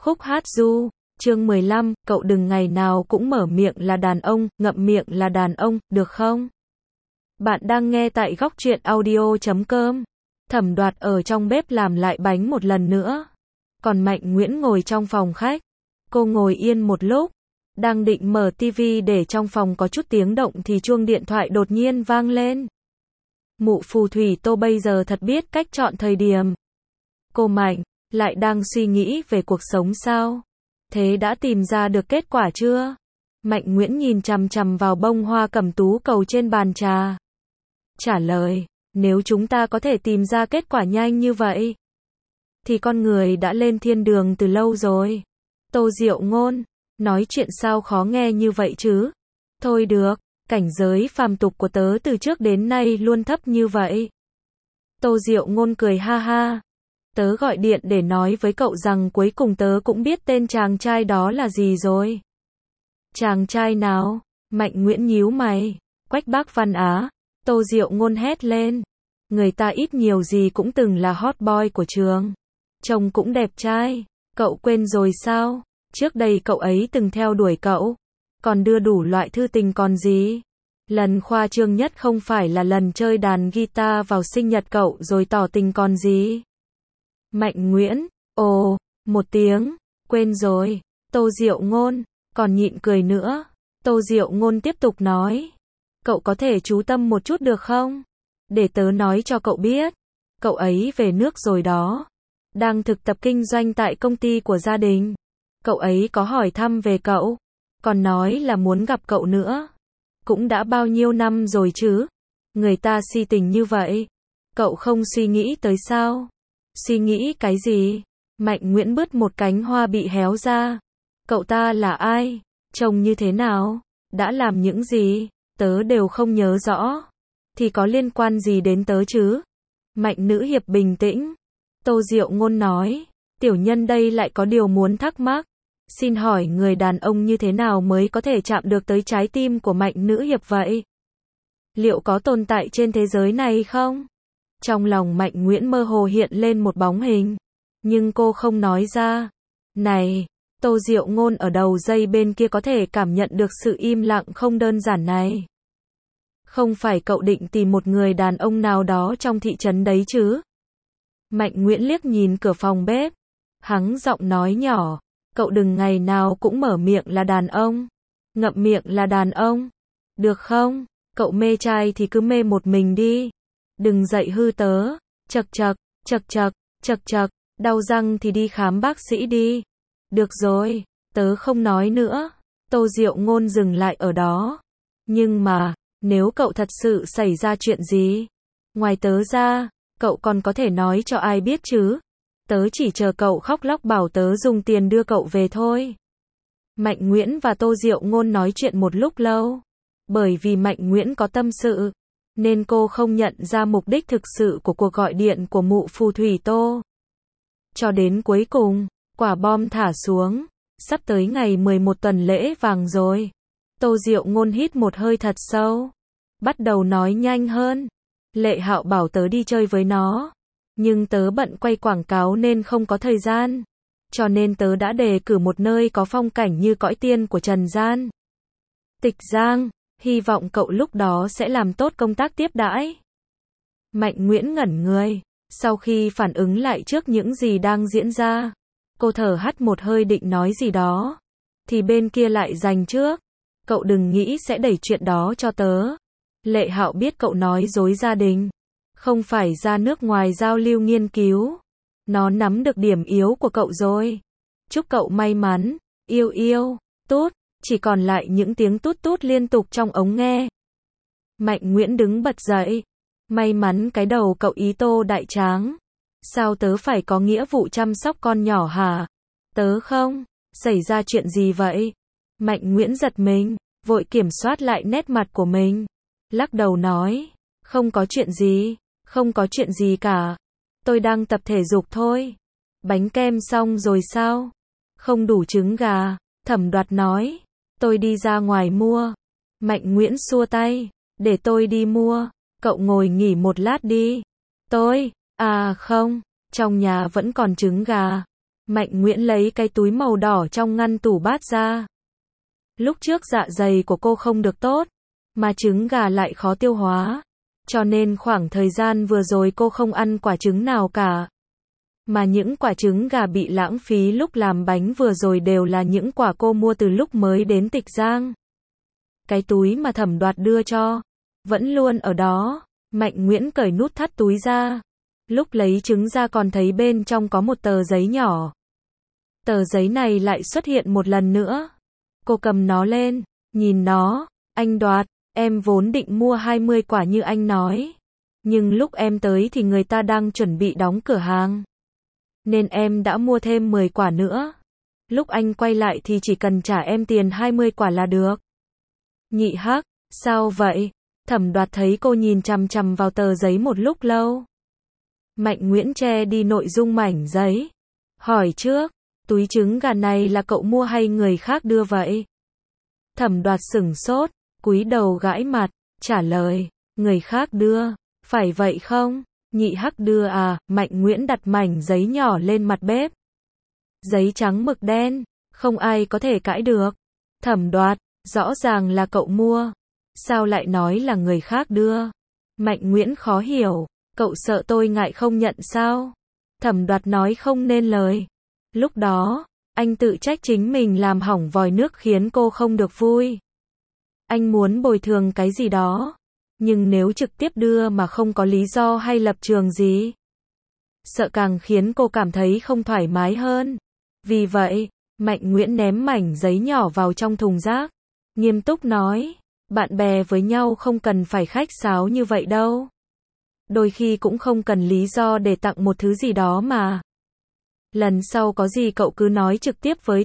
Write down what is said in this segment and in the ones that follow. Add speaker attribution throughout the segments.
Speaker 1: Khúc hát du, chương 15, cậu đừng ngày nào cũng mở miệng là đàn ông, ngậm miệng là đàn ông, được không? Bạn đang nghe tại góc truyện audio.com. Thẩm Đoạt ở trong bếp làm lại bánh một lần nữa. Còn Mạnh Nguyễn ngồi trong phòng khách. Cô ngồi yên một lúc, đang định mở tivi để trong phòng có chút tiếng động thì chuông điện thoại đột nhiên vang lên. Mụ phù thủy Tô bây giờ thật biết cách chọn thời điểm. Cô Mạnh, lại đang suy nghĩ về cuộc sống sao? Thế đã tìm ra được kết quả chưa? Mạnh Nguyễn nhìn chằm chằm vào bông hoa cẩm tú cầu trên bàn trà. Trả lời, nếu chúng ta có thể tìm ra kết quả nhanh như vậy, thì con người đã lên thiên đường từ lâu rồi. Tô Diệu Ngôn, nói chuyện sao khó nghe như vậy chứ? Thôi được, cảnh giới phàm tục của tớ từ trước đến nay luôn thấp như vậy. Tô Diệu Ngôn cười ha ha. Tớ gọi điện để nói với cậu rằng cuối cùng tớ cũng biết tên chàng trai đó là gì rồi. Chàng trai nào? Mạnh Nguyễn nhíu mày. Quách Bác Văn Á. Tô Diệu Ngôn hét lên. Người ta ít nhiều gì cũng từng là hot boy của trường. Trông cũng đẹp trai. Cậu quên rồi sao? Trước đây cậu ấy từng theo đuổi cậu. Còn đưa đủ loại thư tình còn gì. Lần khoa trương nhất không phải là lần chơi đàn guitar vào sinh nhật cậu rồi tỏ tình còn gì. Mạnh Nguyễn, ồ, một tiếng, quên rồi. Tô Diệu Ngôn, còn nhịn cười nữa. Tô Diệu Ngôn tiếp tục nói. Cậu có thể chú tâm một chút được không? Để tớ nói cho cậu biết. Cậu ấy về nước rồi đó. Đang thực tập kinh doanh tại công ty của gia đình. Cậu ấy có hỏi thăm về cậu. Còn nói là muốn gặp cậu nữa. Cũng đã bao nhiêu năm rồi chứ? Người ta si tình như vậy. Cậu không suy nghĩ tới sao? Suy nghĩ cái gì? Mạnh Nguyễn bứt một cánh hoa bị héo ra. Cậu ta là ai? Trông như thế nào? Đã làm những gì? Tớ đều không nhớ rõ. Thì có liên quan gì đến tớ chứ? Mạnh nữ hiệp bình tĩnh. Tô Diệu Ngôn nói. Tiểu nhân đây lại có điều muốn thắc mắc. Xin hỏi người đàn ông như thế nào mới có thể chạm được tới trái tim của Mạnh nữ hiệp vậy? Liệu có tồn tại trên thế giới này không? Trong lòng Mạnh Nguyễn mơ hồ hiện lên một bóng hình. Nhưng cô không nói ra. Này, Tô Diệu Ngôn ở đầu dây bên kia có thể cảm nhận được sự im lặng không đơn giản này. Không phải cậu định tìm một người đàn ông nào đó trong thị trấn đấy chứ? Mạnh Nguyễn liếc nhìn cửa phòng bếp. Hắng giọng nói nhỏ. Cậu đừng ngày nào cũng mở miệng là đàn ông. Ngậm miệng là đàn ông. Được không? Cậu mê trai thì cứ mê một mình đi. Đừng dạy hư tớ. Chậc chậc, chậc chậc, chậc chậc, đau răng thì đi khám bác sĩ đi. Được rồi, tớ không nói nữa. Tô Diệu Ngôn dừng lại ở đó. Nhưng mà, nếu cậu thật sự xảy ra chuyện gì, ngoài tớ ra, cậu còn có thể nói cho ai biết chứ? Tớ chỉ chờ cậu khóc lóc bảo tớ dùng tiền đưa cậu về thôi. Mạnh Nguyễn và Tô Diệu Ngôn nói chuyện một lúc lâu. Bởi vì Mạnh Nguyễn có tâm sự, nên cô không nhận ra mục đích thực sự của cuộc gọi điện của mụ phù thủy Tô. Cho đến cuối cùng, quả bom thả xuống. Sắp tới ngày 11 tuần lễ vàng rồi. Tô Diệu Ngôn hít một hơi thật sâu. Bắt đầu nói nhanh hơn. Lệ Hạo bảo tớ đi chơi với nó. Nhưng tớ bận quay quảng cáo nên không có thời gian. Cho nên tớ đã đề cử một nơi có phong cảnh như cõi tiên của Trần gian. Tịch Giang. Hy vọng cậu lúc đó sẽ làm tốt công tác tiếp đãi. Mạnh Nguyễn ngẩn người. Sau khi phản ứng lại trước những gì đang diễn ra, cô thở hắt một hơi định nói gì đó. Thì bên kia lại giành trước. Cậu đừng nghĩ sẽ đẩy chuyện đó cho tớ. Lệ Hạo biết cậu nói dối gia đình. Không phải ra nước ngoài giao lưu nghiên cứu. Nó nắm được điểm yếu của cậu rồi. Chúc cậu may mắn. Yêu yêu. Tút. Chỉ còn lại những tiếng tút tút liên tục trong ống nghe. Mạnh Nguyễn đứng bật dậy. May mắn cái đầu cậu ý Tô đại tráng. Sao tớ phải có nghĩa vụ chăm sóc con nhỏ hả? Tớ không. Xảy ra chuyện gì vậy? Mạnh Nguyễn giật mình, vội kiểm soát lại nét mặt của mình. Lắc đầu nói. Không có chuyện gì. Không có chuyện gì cả. Tôi đang tập thể dục thôi. Bánh kem xong rồi sao? Không đủ trứng gà. Thẩm Đoạt nói. Tôi đi ra ngoài mua. Mạnh Nguyễn xua tay. Để tôi đi mua. Cậu ngồi nghỉ một lát đi. Tôi, không. Trong nhà vẫn còn trứng gà. Mạnh Nguyễn lấy cái túi màu đỏ trong ngăn tủ bát ra. Lúc trước dạ dày của cô không được tốt, mà trứng gà lại khó tiêu hóa, cho nên khoảng thời gian vừa rồi cô không ăn quả trứng nào cả. Mà những quả trứng gà bị lãng phí lúc làm bánh vừa rồi đều là những quả cô mua từ lúc mới đến Tịch Giang. Cái túi mà Thẩm Đoạt đưa cho, vẫn luôn ở đó. Mạnh Nguyễn cởi nút thắt túi ra. Lúc lấy trứng ra còn thấy bên trong có một tờ giấy nhỏ. Tờ giấy này lại xuất hiện một lần nữa. Cô cầm nó lên, nhìn nó, anh Đoạt, em vốn định mua 20 quả như anh nói. Nhưng lúc em tới thì người ta đang chuẩn bị đóng cửa hàng. Nên em đã mua thêm 10 quả nữa. Lúc anh quay lại thì chỉ cần trả em tiền 20 quả là được. Nhị Hắc, sao vậy? Thẩm Đoạt thấy cô nhìn chằm chằm vào tờ giấy một lúc lâu. Mạnh Nguyễn che đi nội dung mảnh giấy. Hỏi trước, túi trứng gà này là cậu mua hay người khác đưa vậy? Thẩm Đoạt sửng sốt, cúi đầu gãi mặt, trả lời, người khác đưa, phải vậy không? Nhị Hắc đưa à? Mạnh Nguyễn đặt mảnh giấy nhỏ lên mặt bếp. Giấy trắng mực đen, không ai có thể cãi được. Thẩm Đoạt, rõ ràng là cậu mua, sao lại nói là người khác đưa? Mạnh Nguyễn khó hiểu, cậu sợ tôi ngại không nhận sao? Thẩm Đoạt nói không nên lời. Lúc đó, anh tự trách chính mình làm hỏng vòi nước khiến cô không được vui. Anh muốn bồi thường cái gì đó, nhưng nếu trực tiếp đưa mà không có lý do hay lập trường gì, sợ càng khiến cô cảm thấy không thoải mái hơn. Vì vậy, Mạnh Nguyễn ném mảnh giấy nhỏ vào trong thùng rác, nghiêm túc nói, bạn bè với nhau không cần phải khách sáo như vậy đâu. Đôi khi cũng không cần lý do để tặng một thứ gì đó mà. Lần sau có gì cậu cứ nói trực tiếp với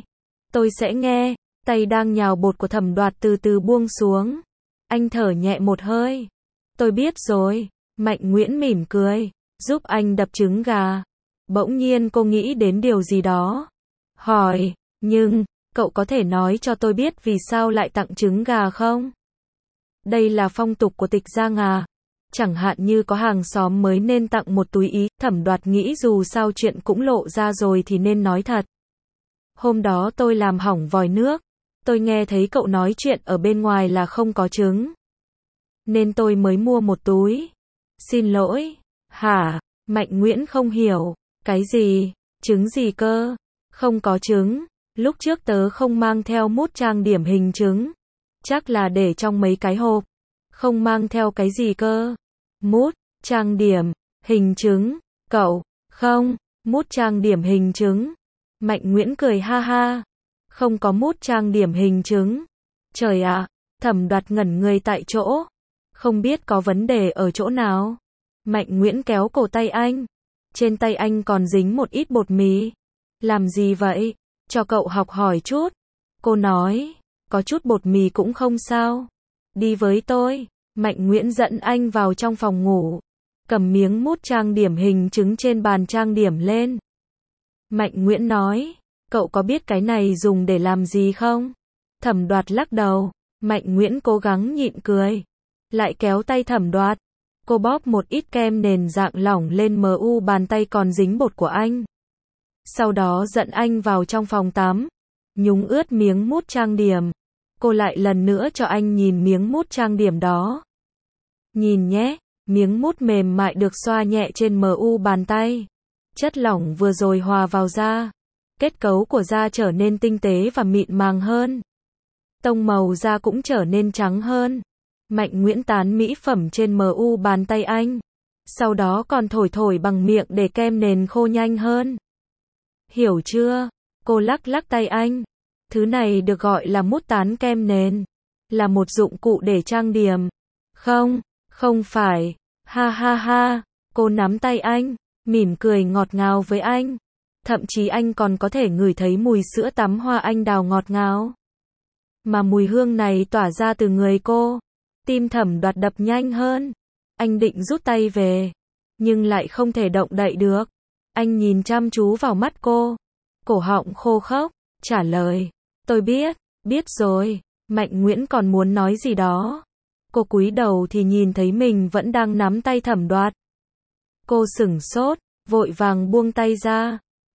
Speaker 1: tôi sẽ nghe. Tay đang nhào bột của Thẩm Đoạt từ từ buông xuống. Anh thở nhẹ một hơi. Tôi biết rồi. Mạnh Nguyễn mỉm cười, giúp anh đập trứng gà. Bỗng nhiên cô nghĩ đến điều gì đó. Hỏi, nhưng, cậu có thể nói cho tôi biết vì sao lại tặng trứng gà không? Đây là phong tục của Tịch Giang à? Chẳng hạn như có hàng xóm mới nên tặng một túi ý. Thẩm Đoạt nghĩ dù sao chuyện cũng lộ ra rồi thì nên nói thật. Hôm đó tôi làm hỏng vòi nước. Tôi nghe thấy cậu nói chuyện ở bên ngoài là không có trứng. Nên tôi mới mua một túi. Xin lỗi. Hả? Mạnh Nguyễn không hiểu. Cái gì? Trứng gì cơ? Không có trứng. Lúc trước tớ không mang theo mút trang điểm hình trứng. Chắc là để trong mấy cái hộp. Không mang theo cái gì cơ? Mút, trang điểm, hình trứng. Cậu, không, mút trang điểm hình trứng. Mạnh Nguyễn cười ha ha. Không có mút trang điểm hình trứng. Trời ạ, Thẩm Đoạt ngẩn người tại chỗ. Không biết có vấn đề ở chỗ nào. Mạnh Nguyễn kéo cổ tay anh. Trên tay anh còn dính một ít bột mì. Làm gì vậy? Cho cậu học hỏi chút. Cô nói, có chút bột mì cũng không sao. Đi với tôi. Mạnh Nguyễn dẫn anh vào trong phòng ngủ. Cầm miếng mút trang điểm hình trứng trên bàn trang điểm lên. Mạnh Nguyễn nói, cậu có biết cái này dùng để làm gì không? Thẩm Đoạt lắc đầu. Mạnh Nguyễn cố gắng nhịn cười. Lại kéo tay Thẩm Đoạt. Cô bóp một ít kem nền dạng lỏng lên mu bàn tay còn dính bột của anh. Sau đó dẫn anh vào trong phòng tắm. Nhúng ướt miếng mút trang điểm. Cô lại lần nữa cho anh nhìn miếng mút trang điểm đó. Nhìn nhé, miếng mút mềm mại được xoa nhẹ trên mu bàn tay. Chất lỏng vừa rồi hòa vào da. Kết cấu của da trở nên tinh tế và mịn màng hơn. Tông màu da cũng trở nên trắng hơn. Mạnh Nguyễn tán mỹ phẩm trên mu bàn tay anh. Sau đó còn thổi thổi bằng miệng để kem nền khô nhanh hơn. Hiểu chưa? Cô lắc lắc tay anh. Thứ này được gọi là mút tán kem nền. Là một dụng cụ để trang điểm. Không, không phải. Ha ha ha. Cô nắm tay anh, mỉm cười ngọt ngào với anh. Thậm chí anh còn có thể ngửi thấy mùi sữa tắm hoa anh đào ngọt ngào. Mà mùi hương này tỏa ra từ người cô. Tim Thẩm Đoạt đập nhanh hơn. Anh định rút tay về, nhưng lại không thể động đậy được. Anh nhìn chăm chú vào mắt cô. Cổ họng khô khốc, trả lời. Tôi biết rồi. Mạnh Nguyễn còn muốn nói gì đó. Cô cúi đầu thì nhìn thấy mình vẫn đang nắm tay Thẩm Đoạt. Cô sửng sốt, vội vàng buông tay ra.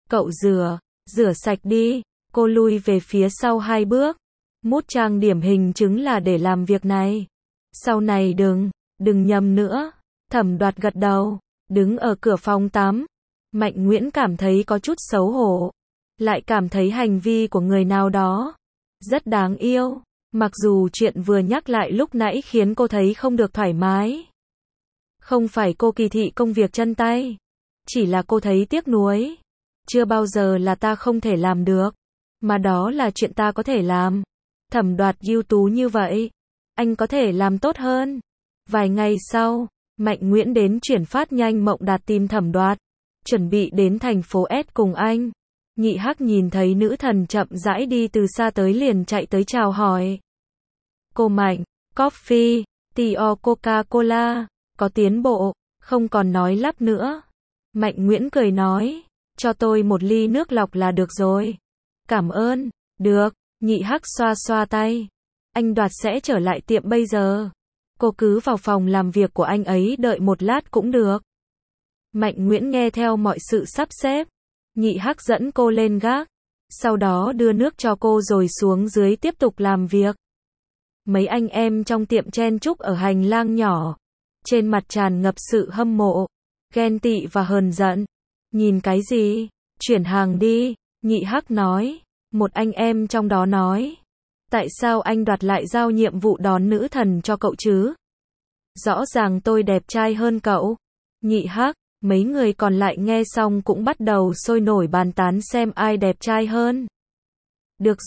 Speaker 1: Cậu rửa sạch đi. Cô lui về phía sau 2 bước. Mút trang điểm hình chứng là để làm việc này. Sau này đừng nhầm nữa. Thẩm Đoạt gật đầu, đứng ở cửa phòng tắm. Mạnh Nguyễn cảm thấy có chút xấu hổ, lại cảm thấy hành vi của người nào đó rất đáng yêu, mặc dù chuyện vừa nhắc lại lúc nãy khiến cô thấy không được thoải mái. Không phải cô kỳ thị công việc chân tay, chỉ là cô thấy tiếc nuối. Chưa bao giờ là ta không thể làm được, mà đó là chuyện ta có thể làm. Thẩm Đoạt ưu tú như vậy, anh có thể làm tốt hơn. Vài ngày sau, Mạnh Nguyễn đến chuyển phát nhanh Mộng Đạt tìm Thẩm Đoạt, chuẩn bị đến thành phố S cùng anh. Nhị Hắc nhìn thấy nữ thần chậm rãi đi từ xa tới liền chạy tới chào hỏi. Cô Mạnh, coffee, tea Coca-Cola, có tiến bộ, không còn nói lắp nữa. Mạnh Nguyễn cười nói, cho tôi một ly nước lọc là được rồi. Cảm ơn, được, Nhị Hắc xoa xoa tay. Anh Đoạt sẽ trở lại tiệm bây giờ. Cô cứ vào phòng làm việc của anh ấy đợi một lát cũng được. Mạnh Nguyễn nghe theo mọi sự sắp xếp. Nhị Hắc dẫn cô lên gác, sau đó đưa nước cho cô rồi xuống dưới tiếp tục làm việc. Mấy anh em trong tiệm chen chúc ở hành lang nhỏ, trên mặt tràn ngập sự hâm mộ, ghen tị và hờn giận. Nhìn cái gì? Chuyển hàng đi, Nhị Hắc nói. Một anh em trong đó nói, tại sao anh Đoạt lại giao nhiệm vụ đón nữ thần cho cậu chứ? Rõ ràng tôi đẹp trai hơn cậu. Nhị Hắc, mấy người còn lại nghe xong cũng bắt đầu sôi nổi bàn tán xem ai đẹp trai hơn. Được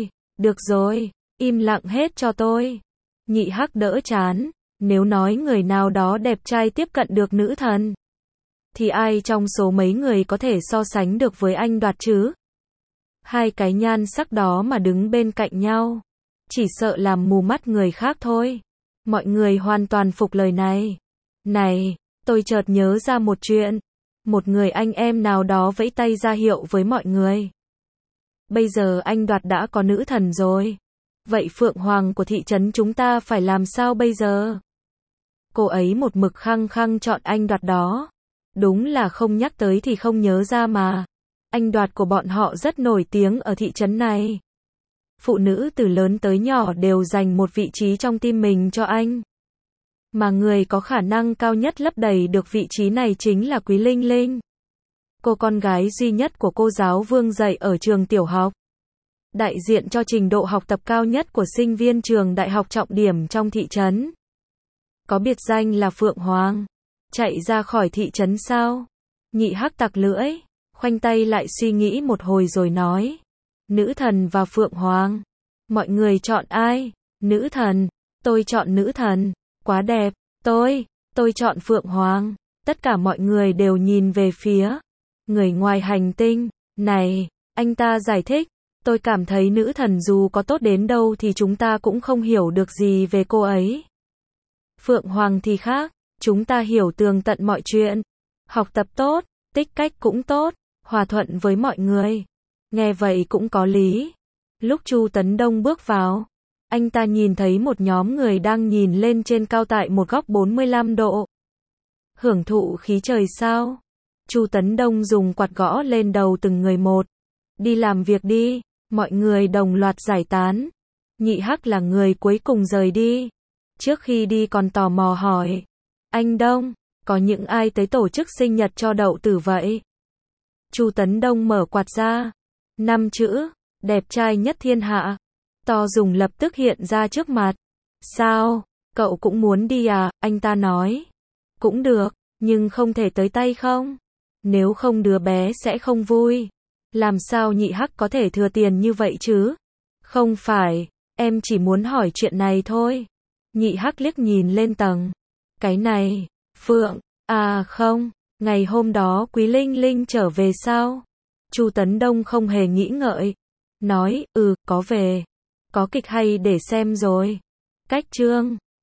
Speaker 1: rồi, im lặng hết cho tôi. Nhị Hắc đỡ chán, nếu nói người nào đó đẹp trai tiếp cận được nữ thần, thì ai trong số mấy người có thể so sánh được với anh Đoạt chứ? Hai cái nhan sắc đó mà đứng bên cạnh nhau, chỉ sợ làm mù mắt người khác thôi. Mọi người hoàn toàn phục lời này. Này, tôi chợt nhớ ra một chuyện. Một người anh em nào đó vẫy tay ra hiệu với mọi người. Bây giờ anh Đoạt đã có nữ thần rồi. Vậy Phượng Hoàng của thị trấn chúng ta phải làm sao bây giờ? Cô ấy một mực khăng khăng chọn anh Đoạt đó. Đúng là không nhắc tới thì không nhớ ra mà. Anh Đoạt của bọn họ rất nổi tiếng ở thị trấn này. Phụ nữ từ lớn tới nhỏ đều dành một vị trí trong tim mình cho anh. Mà người có khả năng cao nhất lấp đầy được vị trí này chính là Quý Linh Linh. Cô con gái duy nhất của cô giáo Vương dạy ở trường tiểu học. Đại diện cho trình độ học tập cao nhất của sinh viên trường đại học trọng điểm trong thị trấn. Có biệt danh là Phượng Hoàng. Chạy ra khỏi thị trấn sao? Nhị Hắc tặc lưỡi, khoanh tay lại suy nghĩ một hồi rồi nói. Nữ thần và Phượng Hoàng. Mọi người chọn ai? Nữ thần. Tôi chọn nữ thần. Quá đẹp. Tôi chọn Phượng Hoàng. Tất cả mọi người đều nhìn về phía người ngoài hành tinh. Này, anh ta giải thích. Tôi cảm thấy nữ thần dù có tốt đến đâu thì chúng ta cũng không hiểu được gì về cô ấy. Phượng Hoàng thì khác. Chúng ta hiểu tường tận mọi chuyện. Học tập tốt, tích cách cũng tốt, hòa thuận với mọi người. Nghe vậy cũng có lý. Lúc Chu Tấn Đông bước vào, anh ta nhìn thấy một nhóm người đang nhìn lên trên cao tại một góc 45 độ. Hưởng thụ khí trời sao? Chu Tấn Đông dùng quạt gõ lên đầu từng người một. Đi làm việc đi, mọi người đồng loạt giải tán. Nhị Hắc là người cuối cùng rời đi. Trước khi đi còn tò mò hỏi, anh Đông, có những ai tới tổ chức sinh nhật cho Đậu Tử vậy? Chu Tấn Đông mở quạt ra. 5 chữ, đẹp trai nhất thiên hạ. To dùng lập tức hiện ra trước mặt. Sao, cậu cũng muốn đi à? Anh ta nói. Cũng được, nhưng không thể tới tay không? Nếu không đứa bé sẽ không vui. Làm sao Nhị Hắc có thể thừa tiền như vậy chứ? Không phải, em chỉ muốn hỏi chuyện này thôi. Nhị Hắc liếc nhìn lên tầng. Cái này, Phượng, à không, ngày hôm đó Quý Linh Linh trở về sao? Chu Tấn Đông không hề nghĩ ngợi. Nói, có về. Có kịch hay để xem rồi. Cách chương.